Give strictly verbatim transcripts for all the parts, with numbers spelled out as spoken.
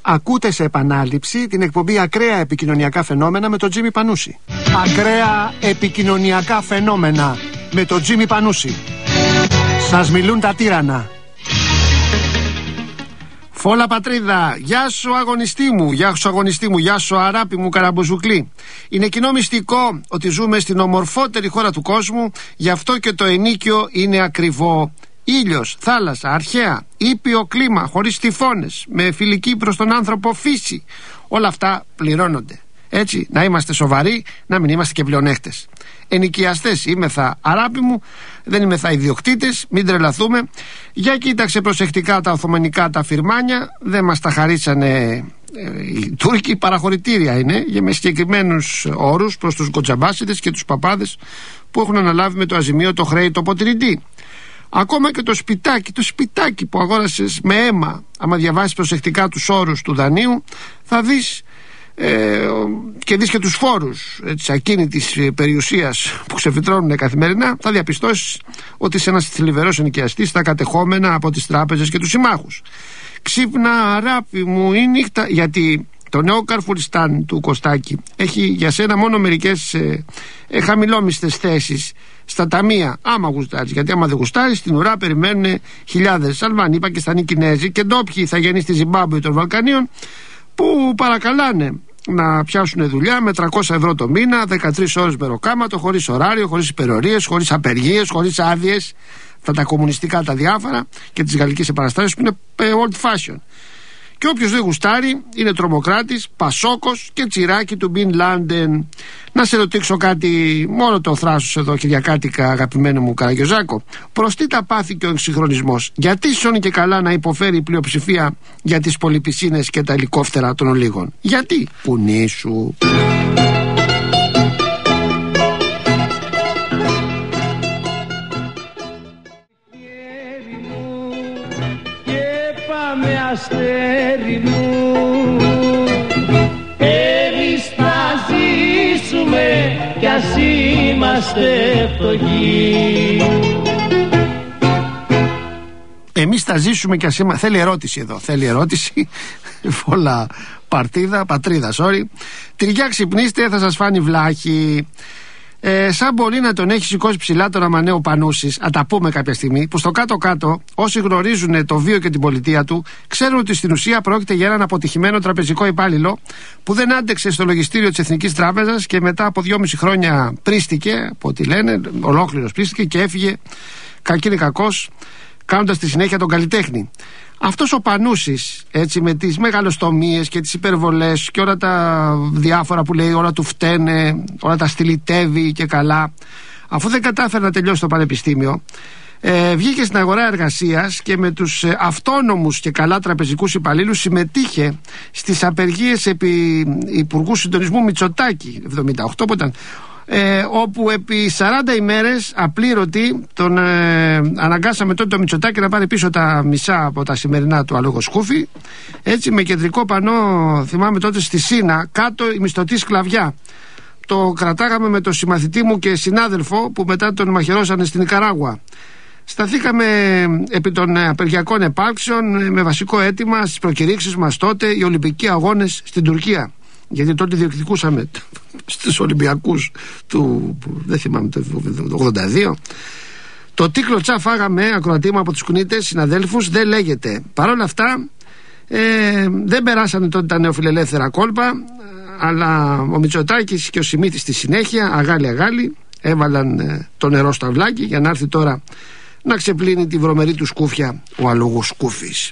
Ακούτε σε επανάληψη την εκπομπή Ακραία Επικοινωνιακά Φαινόμενα με τον Τζίμι Πανούση. Ακραία Επικοινωνιακά Φαινόμενα με τον Τζίμι Πανούση. Σας μιλούν τα τύρανα. Φόλα πατρίδα, γεια σου αγωνιστή μου, γεια σου αγωνιστή μου, γεια σου αράπη μου καραμπουζουκλή. Είναι κοινό μυστικό ότι ζούμε στην ομορφότερη χώρα του κόσμου, γι' αυτό και το ενίκιο είναι ακριβό. Ήλιος, θάλασσα, αρχαία, ήπιο κλίμα, χωρίς τυφώνες, με φιλική προς τον άνθρωπο φύση. Όλα αυτά πληρώνονται. Έτσι, να είμαστε σοβαροί, να μην είμαστε και πλεονέκτες. Ενοικιαστέςήμεθα, αράπη μου, δενήμεθα ιδιοκτήτες, μην τρελαθούμε. Για κοίταξε προσεκτικά τα οθωμανικά τα φυρμάνια, δεν μας τα χαρίσανε ε, οι Τούρκοι, παραχωρητήρια είναι, για με συγκεκριμένους όρους προς τους κοτσαμπάσιδες και τους παπάδες που έχουν αναλάβει με το αζημίο το χρέη το ποτηρητή. Ακόμα και το σπιτάκι, το σπιτάκι που αγόρασες με αίμα, άμα διαβάσεις προσεκτικά τους όρους του δανείου, θα δεις ε, και δεις και τους φόρους της ακίνητης περιουσίας που ξεφυτρώνουν καθημερινά, θα διαπιστώσεις ότι είσαι ένας θλιβερός ενοικιαστής στα κατεχόμενα από τις τράπεζες και τους συμμάχους. Ξύπνα αράπη μου η νύχτα, γιατί το νέο Καρφουριστάν του Κωστάκη έχει για σένα μόνο μερικές ε, ε, χαμηλόμιστες θέσεις στα ταμεία, άμα γουστάρεις. Γιατί άμα δεν γουστάρεις, στην ουρά περιμένουν χιλιάδες Αλβανοί, Πακιστανοί, Κινέζοι και ντόπιοι θα γεννεί στη Ζιμπάμπουε των Βαλκανίων, που παρακαλάνε να πιάσουν δουλειά με τριακόσια ευρώ το μήνα, δεκατρείς ώρες μεροκάματο, χωρίς ωράριο, χωρίς υπερορίες, χωρίς απεργίες, χωρίς άδειες. Θα τα κομμουνιστικά τα διάφορα και τις γαλλικές επαναστάσεις που είναι old fashion. Και όποιος δεν γουστάρει είναι τρομοκράτης, πασόκος και τσιράκι του Μπιν Λάντεν. Να σε ρωτήσω κάτι, μόνο το θράσος εδώ κυριακάτικα, αγαπημένο μου Καραγιοζάκο. Προς τι τα πάθη και ο εξυγχρονισμός? Γιατί σώνει και καλά να υποφέρει η πλειοψηφία για τις πολυπισίνες και τα ελικόφτερα των ολίγων? Γιατί? Πουνί σου. Αστέρι μου, εμείς θα ζήσουμε κι ας είμαστε φτωχοί. Εμείς θα ζήσουμε κι ας είμαστε. Θέλει ερώτηση εδώ, θέλει ερώτηση. Φόλα παρτίδα, πατρίδα, sorry. Τριγιά ξυπνήστε, θα σας φάνει βλάχη. Ε, σαν μπορεί να τον έχει σηκώσει ψηλά τον Αμαναίο Πανούσης, α τα πούμε κάποια στιγμή, που στο κάτω-κάτω όσοι γνωρίζουν το βίο και την πολιτεία του ξέρουν ότι στην ουσία πρόκειται για έναν αποτυχημένο τραπεζικό υπάλληλο που δεν άντεξε στο λογιστήριο της Εθνικής Τράπεζας και μετά από δυόμιση χρόνια πρίστηκε, από ό,τι λένε, ολόκληρος πρίστηκε και έφυγε κακήν κακός, κάνοντας στη συνέχεια τον καλλιτέχνη. Αυτός ο Πανούσης, έτσι, με τις μεγαλοστομίες και τις υπερβολές και όλα τα διάφορα που λέει, όλα του φταίνε, όλα τα στυλιτεύει και καλά, αφού δεν κατάφερε να τελειώσει το πανεπιστήμιο, ε, βγήκε στην αγορά εργασίας και με τους ε, αυτόνομους και καλά τραπεζικούς υπαλλήλους συμμετείχε στις απεργίες επί Υπουργού Συντονισμού Μητσοτάκη εβδομήντα οκτώ που ήταν, Ε, όπου επί σαράντα ημέρες απλήρωτη τον ε, αναγκάσαμε τότε το Μητσοτάκη να πάρει πίσω τα μισά από τα σημερινά του αλόγω σκούφι, έτσι, με κεντρικό πανό, θυμάμαι τότε στη Σίνα, κάτω η μισθωτή σκλαβιά. Το κρατάγαμε με τον συμμαθητή μου και συνάδελφο που μετά τον μαχαιρώσανε στην Νικαράγουα. Σταθήκαμε επί των απεργιακών επάρξεων με βασικό αίτημα στις προκηρύξεις μας τότε οι Ολυμπικοί Αγώνες στην Τουρκία. Γιατί τότε διεκδικούσαμε στους Ολυμπιακούς του, δεν θυμάμαι, το ογδόντα δύο. Το τι κλωτσά φάγαμε ακροατήμα από τους κουνίτες συναδέλφους δεν λέγεται. Παρ' όλα αυτά ε, δεν περάσανε τότε τα νεοφιλελεύθερα κόλπα, αλλά ο Μητσοτάκης και ο Σιμίτης στη συνέχεια, αγάλι αγάλι, έβαλαν ε, το νερό στο αυλάκι για να έρθει τώρα να ξεπλύνει τη βρωμερή του σκούφια ο αλόγος σκούφης.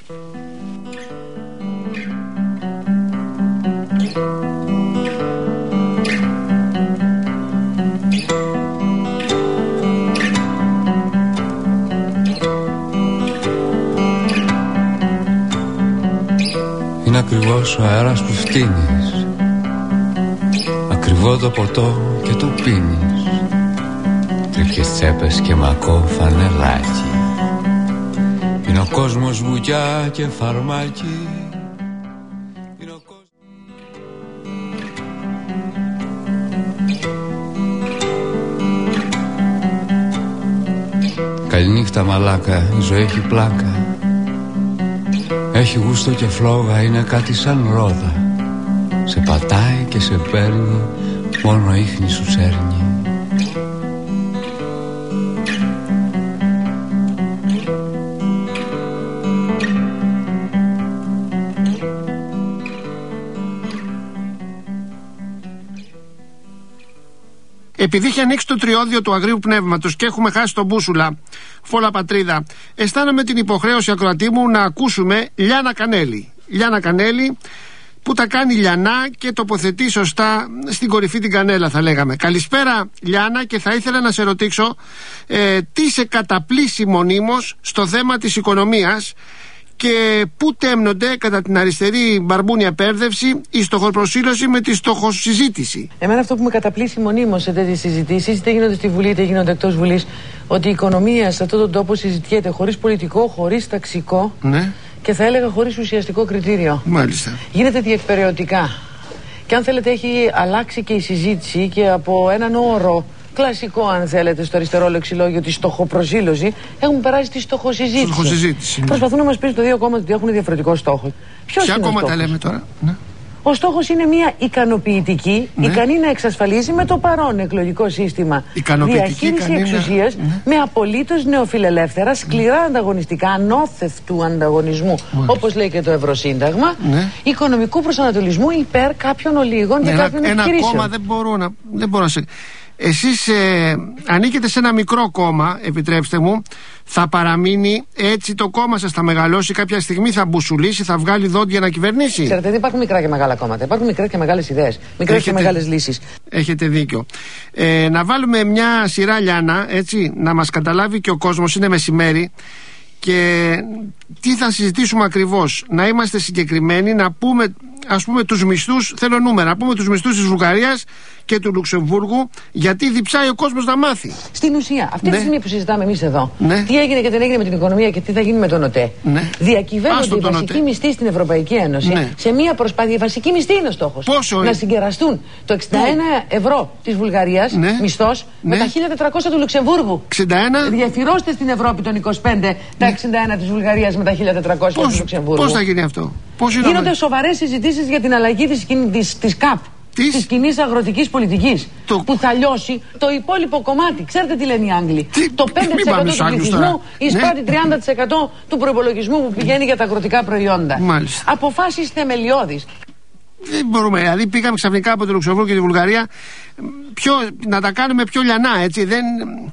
Είναι ακριβώς ο αέρας που φτύνεις, ακριβό το ποτό και το πίνεις, τρίχες τσέπες και μακό φανελάκι. Είναι ο κόσμος βουκιά και φαρμάκι. Είναι ο κόσμος... Καληνύχτα μαλάκα, η ζωή έχει πλάκα. Έχει γούστο και φλόγα, είναι κάτι σαν ρόδα. Σε πατάει και σε παίρνει, μόνο ίχνη σου σέρνει. Επειδή είχε ανοίξει το τριώδιο του αγρίου πνεύματος και έχουμε χάσει τον μπούσουλα, φόλα πατρίδα, αισθάνομαι την υποχρέωση, ακροατή μου, να ακούσουμε Λιάννα Κανέλη. Λιάννα Κανέλη που τα κάνει λιανά και τοποθετεί σωστά στην κορυφή την κανέλα, θα λέγαμε. Καλησπέρα Λιάννα, και θα ήθελα να σε ρωτήσω ε, τι σε καταπλήσει μονίμως στο θέμα της οικονομίας και πού τέμνονται κατά την αριστερή μπαρμπούνια πέρδευση η στοχοπροσήλωση με τη στοχοσυζήτηση. Εμένα αυτό που με καταπλήσει μονίμως σε τέτοιες συζητήσεις, είτε γίνονται στη Βουλή είτε γίνονται εκτός Βουλής, ότι η οικονομία σε αυτόν τον τόπο συζητιέται χωρίς πολιτικό, χωρίς ταξικό, ναι, και θα έλεγα χωρίς ουσιαστικό κριτήριο. Μάλιστα. Γίνεται διεκπεραιωτικά. Και αν θέλετε, έχει αλλάξει και η συζήτηση και από έναν όρο κλασικό, αν θέλετε, στο αριστερό λεξιλόγιο, τη στοχοπροσήλωση, έχουν περάσει τη στοχοσυζήτηση. Στοχοσυζήτηση, ναι. Προσπαθούν να μας πείσουν το δύο κόμματα ότι έχουν διαφορετικό στόχο. Ποιος Ποια είναι κόμματα ο στόχος? λέμε τώρα? Ναι. Ο στόχος είναι μια ικανοποιητική, ναι, ικανή να εξασφαλίζει με το παρόν εκλογικό σύστημα διαχείριση εξουσίας, ναι, με απολύτως νεοφιλελεύθερα, σκληρά ανταγωνιστικά, ανώθευτου ανταγωνισμού, όπως λέει και το Ευρωσύνταγμα, ναι, οικονομικού προσανατολισμού υπέρ κάποιων ολίγων, ναι, και κάποιων ένα, επιχειρήσεων. Ένα κόμμα δεν μπορώ να, δεν μπορώ να σε... Εσείς ε, ανήκετε σε ένα μικρό κόμμα, επιτρέψτε μου. Θα παραμείνει έτσι το κόμμα σας? Θα μεγαλώσει κάποια στιγμή, θα μπουσουλήσει, θα βγάλει δόντια να κυβερνήσει? Ξέρετε, δεν υπάρχουν μικρά και μεγάλα κόμματα. Υπάρχουν μικρές και μεγάλες ιδέες, μικρές και μεγάλες λύσεις. Έχετε δίκιο. ε, Να βάλουμε μια σειρά, Λιάννα, έτσι, να μας καταλάβει και ο κόσμος. Είναι μεσημέρι και τι θα συζητήσουμε ακριβώς? Να είμαστε συγκεκριμένοι, να πούμε, ας πούμε, τους μισθούς, θέλω νούμερα, να πούμε τους μισθούς της Βουλγαρίας και του Λουξεμβούργου, γιατί διψάει ο κόσμος να μάθει. Στην ουσία, αυτή, ναι, τη στιγμή που συζητάμε εμείς εδώ, ναι, τι έγινε και δεν έγινε με την οικονομία και τι θα γίνει με τον ΟΤΕ, ναι, διακυβεύονται οι βασικοί μισθοί στην Ευρωπαϊκή Ένωση, ναι, σε μία προσπάθεια. Βασική μισθή είναι ο στόχος. Πόσο? Να συγκεραστούν το εξήντα ένα ευρώ της Βουλγαρίας, ναι, μισθός, ναι, με τα χίλια τετρακόσια του Λουξεμβούργου. εξήντα ένα. Διαφυρώστε στην Ευρώπη των είκοσι πέντε, ναι, τα εξήντα ένα της Βουλγαρίας με τα χίλια τετρακόσια του Λουξεμβούργου. Πώς θα γίνει αυτό? Πώς γίνονται σοβαρές συζητήσεις για την αλλαγή της, της, της ΚΑΠ. Της κοινής αγροτικής πολιτικής, το... που θα λιώσει το υπόλοιπο κομμάτι. Ξέρετε τι λένε οι Άγγλοι? Τι... Το πέντε τοις εκατό του πληθυσμού εισπράττει, ναι, τριάντα τοις εκατό του προϋπολογισμού που πηγαίνει για τα αγροτικά προϊόντα. Μάλιστα. Αποφάσεις θεμελιώδεις. Δεν μπορούμε, δηλαδή πήγαμε ξαφνικά από το Λουξεμβούργο και τη Βουλγαρία πιο, να τα κάνουμε πιο λιανά, έτσι. Δεν,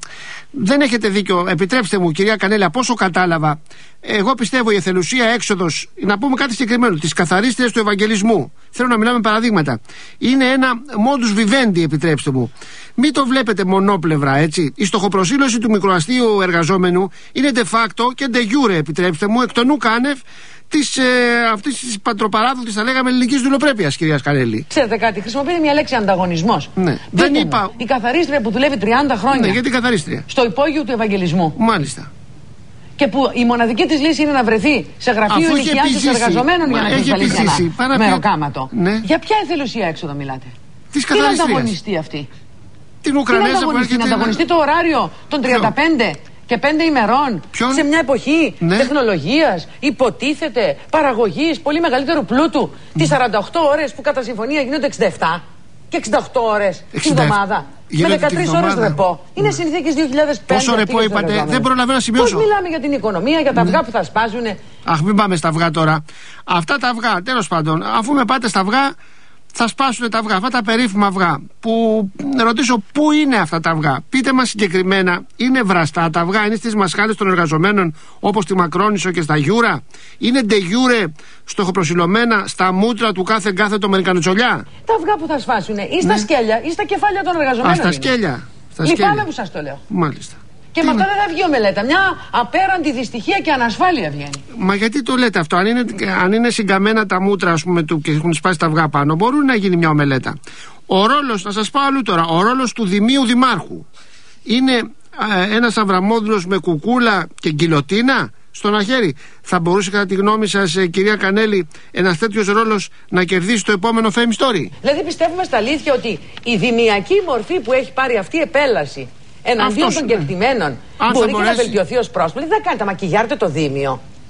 δεν έχετε δίκιο. Επιτρέψτε μου, κυρία Κανέλη, από όσο κατάλαβα, εγώ πιστεύω η εθελουσία έξοδος, να πούμε κάτι συγκεκριμένο, της καθαρίστριας του Ευαγγελισμού. Θέλω να μιλάμε παραδείγματα. Είναι ένα modus vivendi, επιτρέψτε μου. Μην το βλέπετε μονόπλευρα, έτσι. Η στοχοπροσήλωση του μικροαστείου εργαζόμενου είναι de facto και de jure, επιτρέψτε μου, εκ των ουκ άνευ της, ε, αυτής της πατροπαράδοτης, θα λέγαμε, ελληνικής δουλοπρέπειας, κυρία Κανέλη. Ξέρετε κάτι, χρησιμοποιείτε μια λέξη ανταγωνισμός. Ναι. Δεν είπα... Η καθαρίστρια που δουλεύει τριάντα χρόνια. Ναι, γιατί καθαρίστρια? Στο υπόγειο του Ευαγγελισμού. Μάλιστα. Και που η μοναδική της λύση είναι να βρεθεί σε γραφείο ενοικιάσεως εργαζομένων για να εξασφαλίσει ένα μεροκάματο. Ναι. Για ποια εθελουσία έξοδο μιλάτε? Της καθαρίστριας. Τι να ανταγωνιστεί αυτή? Την Ουκρανέζα που έρχεται. Να ανταγωνιστεί το ωράριο των τριάντα πέντε και πέντε ημερών. Ποιον? Σε μια εποχή, ναι, τεχνολογίας, υποτίθεται, παραγωγής, πολύ μεγαλύτερου πλούτου. Mm. Τις σαράντα οκτώ ώρες που κατά συμφωνία γίνονται εξήντα επτά και εξήντα οκτώ ώρες την εβδομάδα. Με δεκατρείς ώρες ρεπό. Είναι mm. συνθήκες δύο χιλιάδες πέντε. Πόσο ρεπό είπατε? Δεν προλαβαίνω να σημειώσω. Πώς μιλάμε για την οικονομία, για τα αυγά mm. που θα σπάζουνε? Αχ, μην πάμε στα αυγά τώρα. Αυτά τα αυγά, τέλος πάντων, αφού με πάτε στα αυγά, θα σπάσουν τα αυγά, αυτά τα περίφημα αυγά. Που να ρωτήσω, πού είναι αυτά τα αυγά? Πείτε μας συγκεκριμένα, είναι βραστά τα αυγά? Είναι στις μασχάλες των εργαζομένων όπως στη Μακρόνισσο και στα Γιούρα? Είναι de jure στοχοπροσιλωμένα στα μούτρα του κάθε κάθετο μερικανοτσολιά? Τα αυγά που θα σπάσουν ή στα, ναι, σκέλια ή στα κεφάλια των εργαζομένων. Α, στα σκέλια. Λυπάμαι που σας το λέω. Μάλιστα. Και τι με είναι? αυτό δεν θα βγει ομελέτα. Μια απέραντη δυστυχία και ανασφάλεια βγαίνει. Μα γιατί το λέτε αυτό? Αν είναι, αν είναι συγκαμμένα τα μούτρα, ας πούμε, του και έχουν σπάσει τα αυγά πάνω, μπορούν να γίνει μια ομελέτα. Ο ρόλος, να σας πω αλλού τώρα, ο ρόλος του δημίου δημάρχου είναι ε, ένας Αβραμόδουλος με κουκούλα και γκιλοτίνα στο ένα χέρι? Θα μπορούσε, κατά τη γνώμη σας, ε, κυρία Κανέλη, ένας τέτοιος ρόλος να κερδίσει το επόμενο Fame Story? Δηλαδή πιστεύουμε στα αλήθεια ότι η δημιακή μορφή που έχει πάρει αυτή η επέλαση εναντίον των κεκτημένων μπορεί μπορέσει... και να βελτιωθεί ως πρόσωπο? Δεν θα κάνετε μακιγιάρτε το Δήμιο.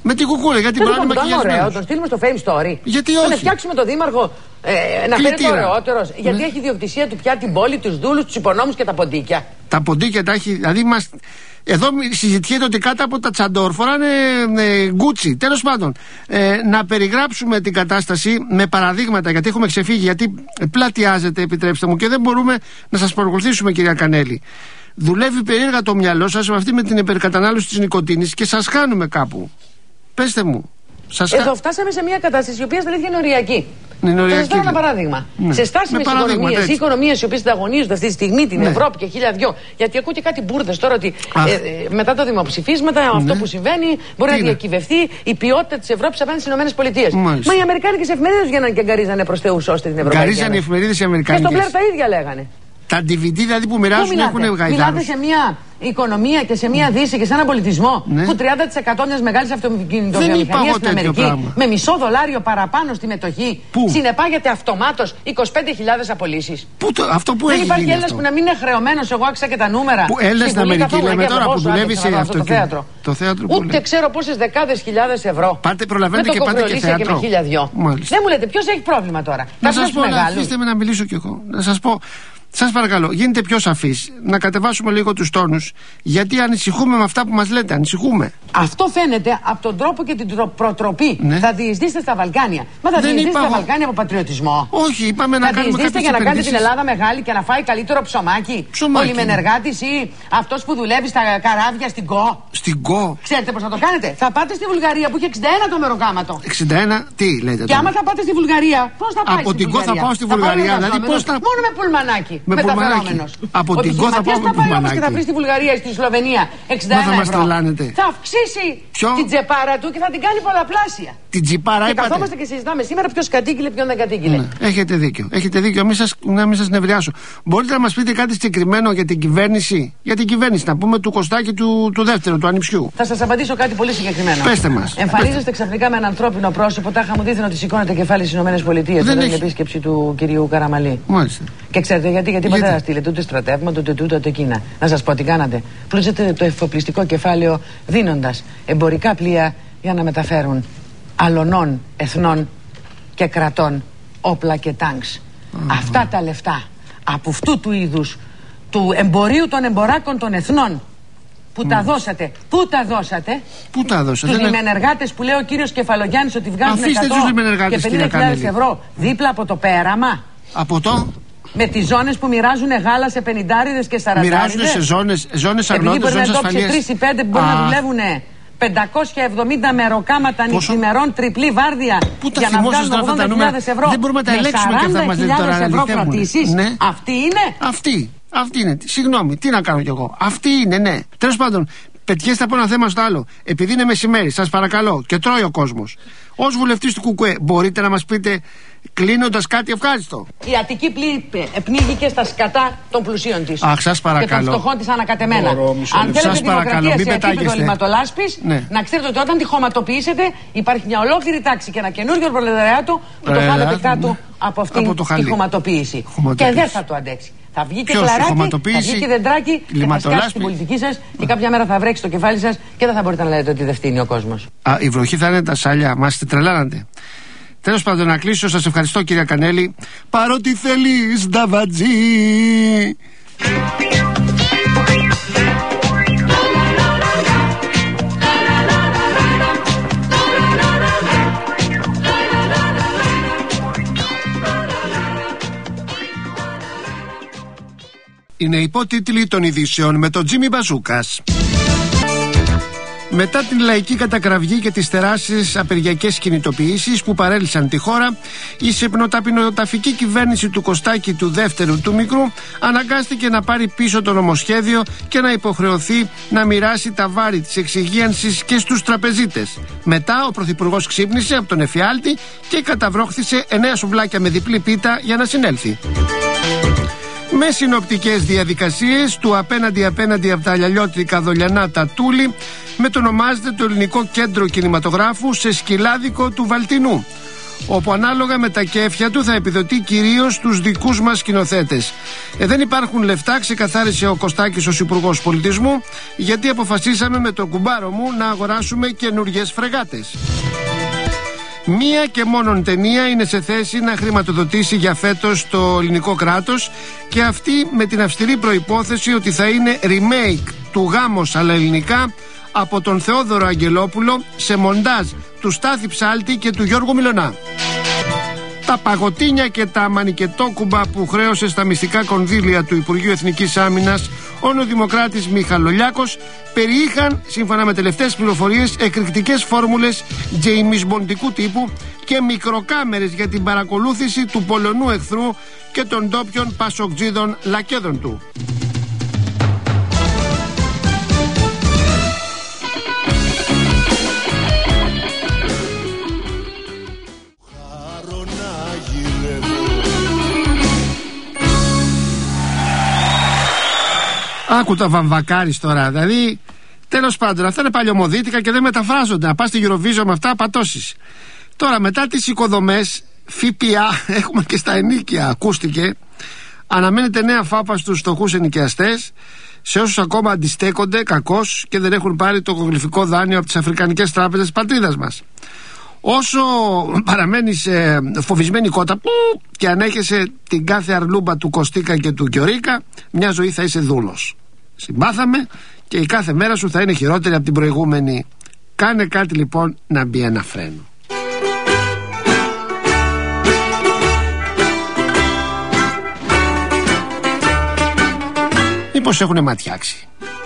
Με την κουκούλα, γιατί μπορεί να είναι μακιγιασμένος. Ωραίο, τον στείλουμε στο Fame Story. Γιατί όχι. Να φτιάξουμε τον δήμαρχο ε, να φέρει το ωραιότερος. Ναι. Γιατί έχει ιδιοκτησία του πια την πόλη, τους δούλους, τους υπονόμους και τα ποντίκια. Τα ποντίκια τα έχει. Δηλαδή μας... Εδώ συζητιέται ότι κάτω από τα τσαντόρ φοράνε ε, γκούτσι. Τέλος πάντων, ε, να περιγράψουμε την κατάσταση με παραδείγματα, γιατί έχουμε ξεφύγει, γιατί πλατιάζεται, επιτρέψτε μου, και δεν μπορούμε να σας παρακολουθήσουμε, κυρία Κανέλη. Δουλεύει περίεργα το μυαλό σας με αυτή με την υπερκατανάλωση της νοικοτήνης και σας χάνουμε κάπου. Πέστε μου. Σας Εδώ φτάσαμε σε μια κατάσταση η οποία στην αλήθεια είναι οριακή. Είναι οριακή. Θα σας δώσω ένα παράδειγμα. Ναι. Σε στάσιμες οικονομίες, οι οικονομίες οι οποίες συνταγωνίζονται αυτή τη στιγμή την ναι. Ευρώπη και χίλια δυο. Γιατί ακούω και κάτι μπουρδες τώρα ότι ε, ε, μετά τα δημοψηφίσματα, ναι. αυτό που συμβαίνει μπορεί Τι να διακυβευτεί η ποιότητα της Ευρώπης απέναντι στις ΗΠΑ. Μα οι αμερικάνικες εφημερίδες βγαίναν και αγκαρίζανε προς Θεούς ώστε την Ευρωπαϊκή. Αγκαρίζανε οι εφημερίδες οι αμερικάνικες. Και στο Blair τα ίδια λέγανε. Τα ντι βι ντι δηλαδή που μοιράζουν έχουν γαϊδάρους. Μιλάτε σε μια οικονομία και σε μια δύση και σε έναν πολιτισμό ναι. που τριάντα τοις εκατό μιας μεγάλης αυτοκινητοβιομηχανίας στην Αμερική πράγμα. Με μισό δολάριο παραπάνω στη μετοχή πού? Συνεπάγεται αυτομάτως είκοσι πέντε χιλιάδες απολύσεις. Πού το, αυτό που δεν έχει υπάρχει Έλληνας που να μην είναι χρεωμένος. Εγώ άξα και τα νούμερα. Που Έλληνας στην Αμερική λέμε τώρα που δουλεύει σε αυτό το θέατρο. Το θέατρο ούτε ξέρω πόσες δεκάδες χιλιάδες ευρώ. Πάτε προλαβαίνετε και πάτε και θέατρο. Δεν μου λέτε ποιος έχει πρόβλημα τώρα. Να σας πω, αφήστε με να μιλήσω κι εγώ. Να σας πω. Σας παρακαλώ, γίνετε πιο σαφείς, να κατεβάσουμε λίγο τους τόνους, γιατί ανησυχούμε με αυτά που μας λέτε, ανησυχούμε. Αυτό φαίνεται από τον τρόπο και την προτροπή. Ναι. Θα διεισδύσετε στα Βαλκάνια. Μα θα διεισδύσετε στα Βαλκάνια από πατριωτισμό. Όχι, είπαμε να θα κάνουμε κάποιες για να κάνετε την Ελλάδα μεγάλη και να φάει καλύτερο ψωμάκι. Ψωμάκι. Ο λιμενεργάτης ή αυτός που δουλεύει στα καράβια στην ΚΟ. Στην ΚΟ. Ξέρετε πώς θα το κάνετε. Θα πάτε στη Βουλγαρία που έχει εξήντα ένα το μεροκάματο. εξήντα ένα, τι λέτε. Και άμα θα πάτε στη Βουλγαρία, πώς θα πάτε. Από την ΚΟ θα πάω στη Βουλγαρία. Δηλαδή πώς θα. Μόνο με πουλμανάκι. Μεταφερόμενος. Από την ΚΟ θα πάω με πουλμανάκι. Και θα βρει στη Βουλγαρία ή στη Σλοβενία εξήντα ένα ευρώ. Θα αυξήσει την τσεπάρα του και θα την κάνει πολλαπλάσια. Την τσιπάρα είπατε. Και καθόμαστε και συζητάμε σήμερα ποιος κατήγγειλε, ποιον δεν κατήγγειλε. Ναι, έχετε δίκιο. Έχετε δίκιο. Μην σας, να μην σας νευριάσω. Μπορείτε να μας πείτε κάτι συγκεκριμένο για την κυβέρνηση. Για την κυβέρνηση, να πούμε του Κωστάκη του, του δεύτερου, του ανιψιού. Θα σας απαντήσω κάτι πολύ συγκεκριμένο. Πέστε μας. Εμφανίζεστε ξαφνικά με ένα ανθρώπινο πρόσωπο. Τάχα μου δείχνει ότι σηκώνεται κεφάλι στις ΗΠΑ. Δεν είναι επίσκεψη του κυρίου Καραμαλή. Μάλιστα. Και ξέρετε γιατί, γιατί ποτέ δεν στείλετε ούτε στρατεύματα ούτε τούτο ούτε εκείνα. Να σας πω τι κάνατε. Πλούζετε το εφοπλιστικό κεφάλαιο δίνοντας εμπορικά πλοία για να μεταφέρουν αλωνών εθνών και κρατών όπλα και τάγκς. Mm-hmm. Αυτά τα λεφτά από αυτού του είδους του εμπορίου των εμποράκων των εθνών που mm. τα δώσατε. Πού τα δώσατε? Πού τα δώσατε? Τους λιμενεργάτες που λέει ο κύριος Κεφαλογιάννης ότι βγάζουν εκατό και πενήντα χιλιάδες ευρώ δίπλα από το πέραμα. Από το? Με τις ζώνες που μοιράζουν γάλα σε πενηντάριδες και σαραντάριδες. Μοιράζουν σε ζώνες, ζώνες αρνότητας, ζώνες ασφαλείας. Επειδή μπορεί να εντόπισε τρεις ή πέντε που μπορεί να δουλεύουν πεντακόσια εβδομήντα μεροκάματα νυχθημερών τριπλή βάρδια για να βγάζουν ογδόντα χιλιάδες ευρώ. Δεν μπορούμε να τα ελέγξουμε και αυτά μας λέτε τώρα. Ευρώ κρατήσεις. Ναι. Αυτή είναι. Αυτή. Αυτή είναι. Συγγνώμη, τι να κάνω κι εγώ. Αυτή είναι, ναι. Τέλος πάντων, πετιέστε από ένα θέμα στο άλλο. Επειδή είναι μεσημέρι, σας παρακαλώ, και τρώει ο κόσμος. Ως βουλευτής του ΚΚΕ, μπορείτε να μας πείτε, κλείνοντας, κάτι ευχάριστο? Η Αττική πνίγηκε στα σκατά των πλουσίων της. Αχ, σας παρακαλώ. Και των φτωχών της ανακατεμένα. Αν θέλετε δημοκρατία σε επίπεδο λιματολάσπης, ναι. να ξέρετε ότι όταν τη χωματοποιήσετε, υπάρχει μια ολόκληρη τάξη και ένα καινούριο προλεταριάτο που το χάνετε κάτω από αυτήν τη χωματοποίηση. Και δεν θα το αντέξει. Θα βγει και κλαράκι, θα βγει και δεντράκι και θα σκάσει την πολιτική σας και κάποια μέρα θα βρέξει το κεφάλι σας και δεν θα μπορείτε να λέτε ότι δεν φτύνει ο κόσμος. Α, η βροχή θα είναι τα σάλια, μας τη τρελάνατε. Τέλος πάντων, να κλείσω, σας ευχαριστώ κυρία Κανέλη. Παρότι θέλεις νταβατζή. Είναι υπότιτλοι των ειδήσεων με τον Τζίμι Μπαζούκας. Μετά την λαϊκή κατακραυγή και τις τεράστιες απεργιακές κινητοποιήσεις που παρέλυσαν τη χώρα, η σεπνοταπεινοταφική κυβέρνηση του Κωστάκη του δεύτερου του μικρού αναγκάστηκε να πάρει πίσω το νομοσχέδιο και να υποχρεωθεί να μοιράσει τα βάρη της εξυγίανσης και στους τραπεζίτες. Μετά ο Πρωθυπουργός ξύπνησε από τον εφιάλτη και καταβρόχθησε εννέα σουβλάκια με διπλή πίτα για να συνέλθει. Με συνοπτικές διαδικασίες του απέναντι απέναντι από τα αλλιώτικα δολιανά τα Τούλη μετονομάζεται το Ελληνικό Κέντρο Κινηματογράφου σε σκυλάδικο του Βαλτινού. όπου ανάλογα με τα κέφια του θα επιδοτεί κυρίως τους δικούς μας σκηνοθέτες. Ε, δεν υπάρχουν λεφτά, ξεκαθάρισε ο Κωστάκης ως Υπουργός Πολιτισμού, γιατί αποφασίσαμε με τον κουμπάρο μου να αγοράσουμε καινούριες φρεγάτες. Μία και μόνον ταινία είναι σε θέση να χρηματοδοτήσει για φέτος το ελληνικό κράτος, και αυτή με την αυστηρή προϋπόθεση ότι θα είναι remake του Γάμος αλλά ελληνικά από τον Θεόδωρο Αγγελόπουλο σε μοντάζ του Στάθη Ψάλτη και του Γιώργου Μιλωνά. Τα παγωτίνια και τα μανικετόκουμπα που χρέωσε στα μυστικά κονδύλια του Υπουργείου Εθνικής Άμυνας ο νεοδημοκράτης Μιχαλολιάκος περιείχαν, σύμφωνα με τελευταίες πληροφορίες, εκρηκτικές φόρμουλες τζεϊμις-μποντικού τύπου και μικροκάμερες για την παρακολούθηση του Πολωνού εχθρού και των ντόπιων πασοκτζίδων λακέδων του. Άκου το βαμβακάρις τώρα, δηλαδή τέλος πάντων αυτά είναι παλιωμοδίτικα και δεν μεταφράζονται. Να πας στη Eurovision με αυτά πατώσεις. Τώρα μετά τις οικοδομές ΦΠΑ έχουμε και στα ενοίκια, ακούστηκε. Αναμένεται νέα φάπα στους φτωχούς ενοικιαστές, σε όσους ακόμα αντιστέκονται κακώς και δεν έχουν πάρει το κογλυφικό δάνειο από τις αφρικανικές τράπεζες της πατρίδας μας. Όσο παραμένεις ε, φοβισμένη κότα και ανέχεσαι την κάθε αρλούμπα του Κωστίκα και του Κιωρίκα, μια ζωή θα είσαι δούλος. Συμπάθαμε και η κάθε μέρα σου θα είναι χειρότερη από την προηγούμενη. Κάνε κάτι λοιπόν να μπει ένα φρένο. Μήπως έχουνε ματιάξει.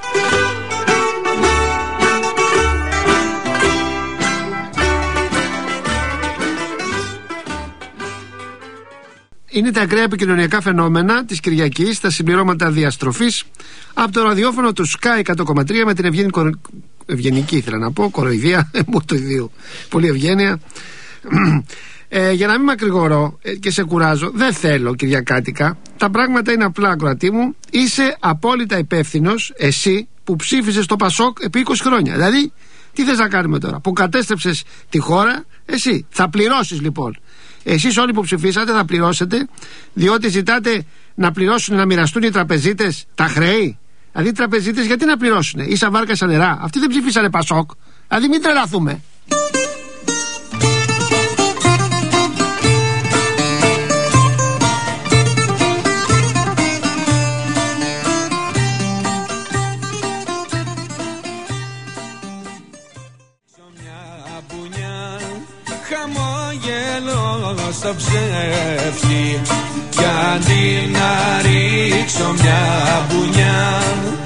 Είναι τα ακραία επικοινωνιακά φαινόμενα της Κυριακής, τα συμπληρώματα διαστροφής από το ραδιόφωνο του Sky εκατό κόμμα τρία με την ευγενική, ευγενική ήθελα να πω, κοροϊδία, μου το ιδίο, πολύ ευγένεια. Ε, για να μην μακρηγορώ ε, και σε κουράζω, δεν θέλω Κυριακάτικα, τα πράγματα είναι απλά, ακροατή μου. Είσαι απόλυτα υπεύθυνος εσύ που ψήφισες το Πασόκ επί είκοσι χρόνια. Δηλαδή, τι θες να κάνουμε τώρα, που κατέστρεψες τη χώρα, εσύ θα πληρώσεις λοιπόν. Εσείς όλοι που ψηφίσατε θα πληρώσετε, διότι ζητάτε να πληρώσουν, να μοιραστούν οι τραπεζίτες τα χρέη. Δηλαδή οι τραπεζίτες γιατί να πληρώσουν, ίσα βάρκα σαν νερά. Αυτοί δεν ψηφίσανε Πασόκ. Δηλαδή μην τρελαθούμε. Στο ψεύτη, γιατί να ρίξω μια μπουνιά,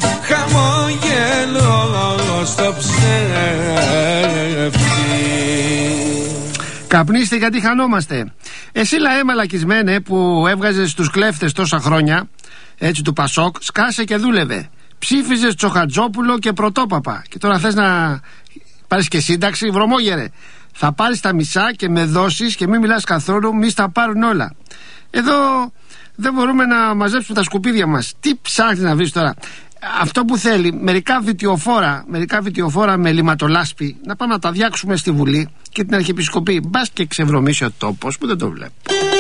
χαμόγελο στο ψεύτη. Καπνίστε γιατί χανόμαστε. Εσύ λαέ μαλακισμένε που έβγαζες τους κλέφτες τόσα χρόνια, έτσι του Πασόκ, σκάσε και δούλευε. Ψήφιζες Τσοχατζόπουλο και Πρωτόπαπα και τώρα θες να πάρεις και σύνταξη, βρωμόγερε. Θα πάρεις τα μισά και με δώσεις και μην μιλάς καθόλου, μη στα πάρουν όλα. Εδώ δεν μπορούμε να μαζέψουμε τα σκουπίδια μας. Τι ψάχνεις να βρεις τώρα? Αυτό που θέλει, μερικά βιτιοφόρα, μερικά βιτιοφόρα με λιματολάσπη, να πάμε να τα διάξουμε στη Βουλή και την Αρχιεπισκοπή. Μπας και ξεβρωμίσει ο τόπος που δεν το βλέπω.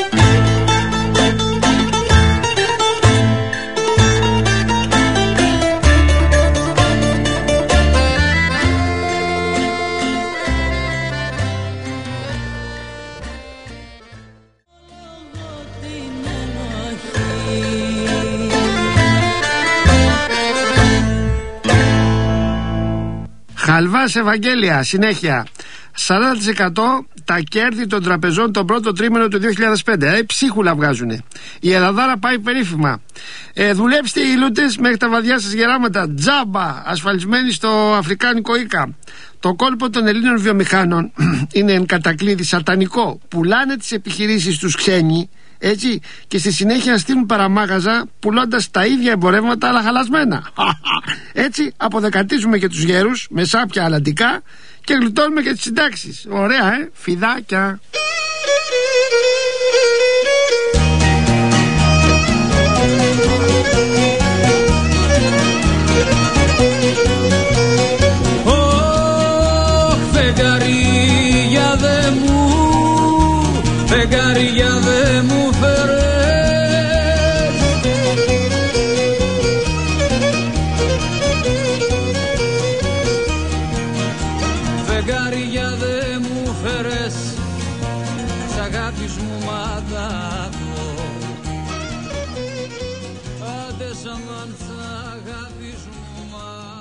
Χαλβάς Ευαγγέλια, συνέχεια. σαράντα τοις εκατό τα κέρδη των τραπεζών το πρώτο τρίμηνο του δύο χιλιάδες πέντε. Ε, ψίχουλα βγάζουνε. Η Ελλαδάρα πάει περίφημα. Ε, δουλέψτε οι λούτες μέχρι τα βαδιά σας γεράματα. Τζάμπα, ασφαλισμένοι στο Αφρικάνικο Ίκα. Το κόλπο των Ελλήνων βιομηχάνων είναι εν κατακλείδη σατανικό. Πουλάνε τις επιχειρήσεις τους ξένοι, έτσι, και στη συνέχεια στείλουν παραμάγαζα πουλώντας τα ίδια εμπορεύματα αλλά χαλασμένα. Έτσι αποδεκατίζουμε και τους γέρους με σάπια αλλαντικά και γλιτώνουμε και τις συντάξεις. Ωραία, ε, φιδάκια. Ωχ, φεγγαρία δε μου δε μου φέρες, φεγγάρια δε μου φέρες, σ' αγάπης μου μάτακο, άντε σαν αν σ' αγάπης μου μάτακο.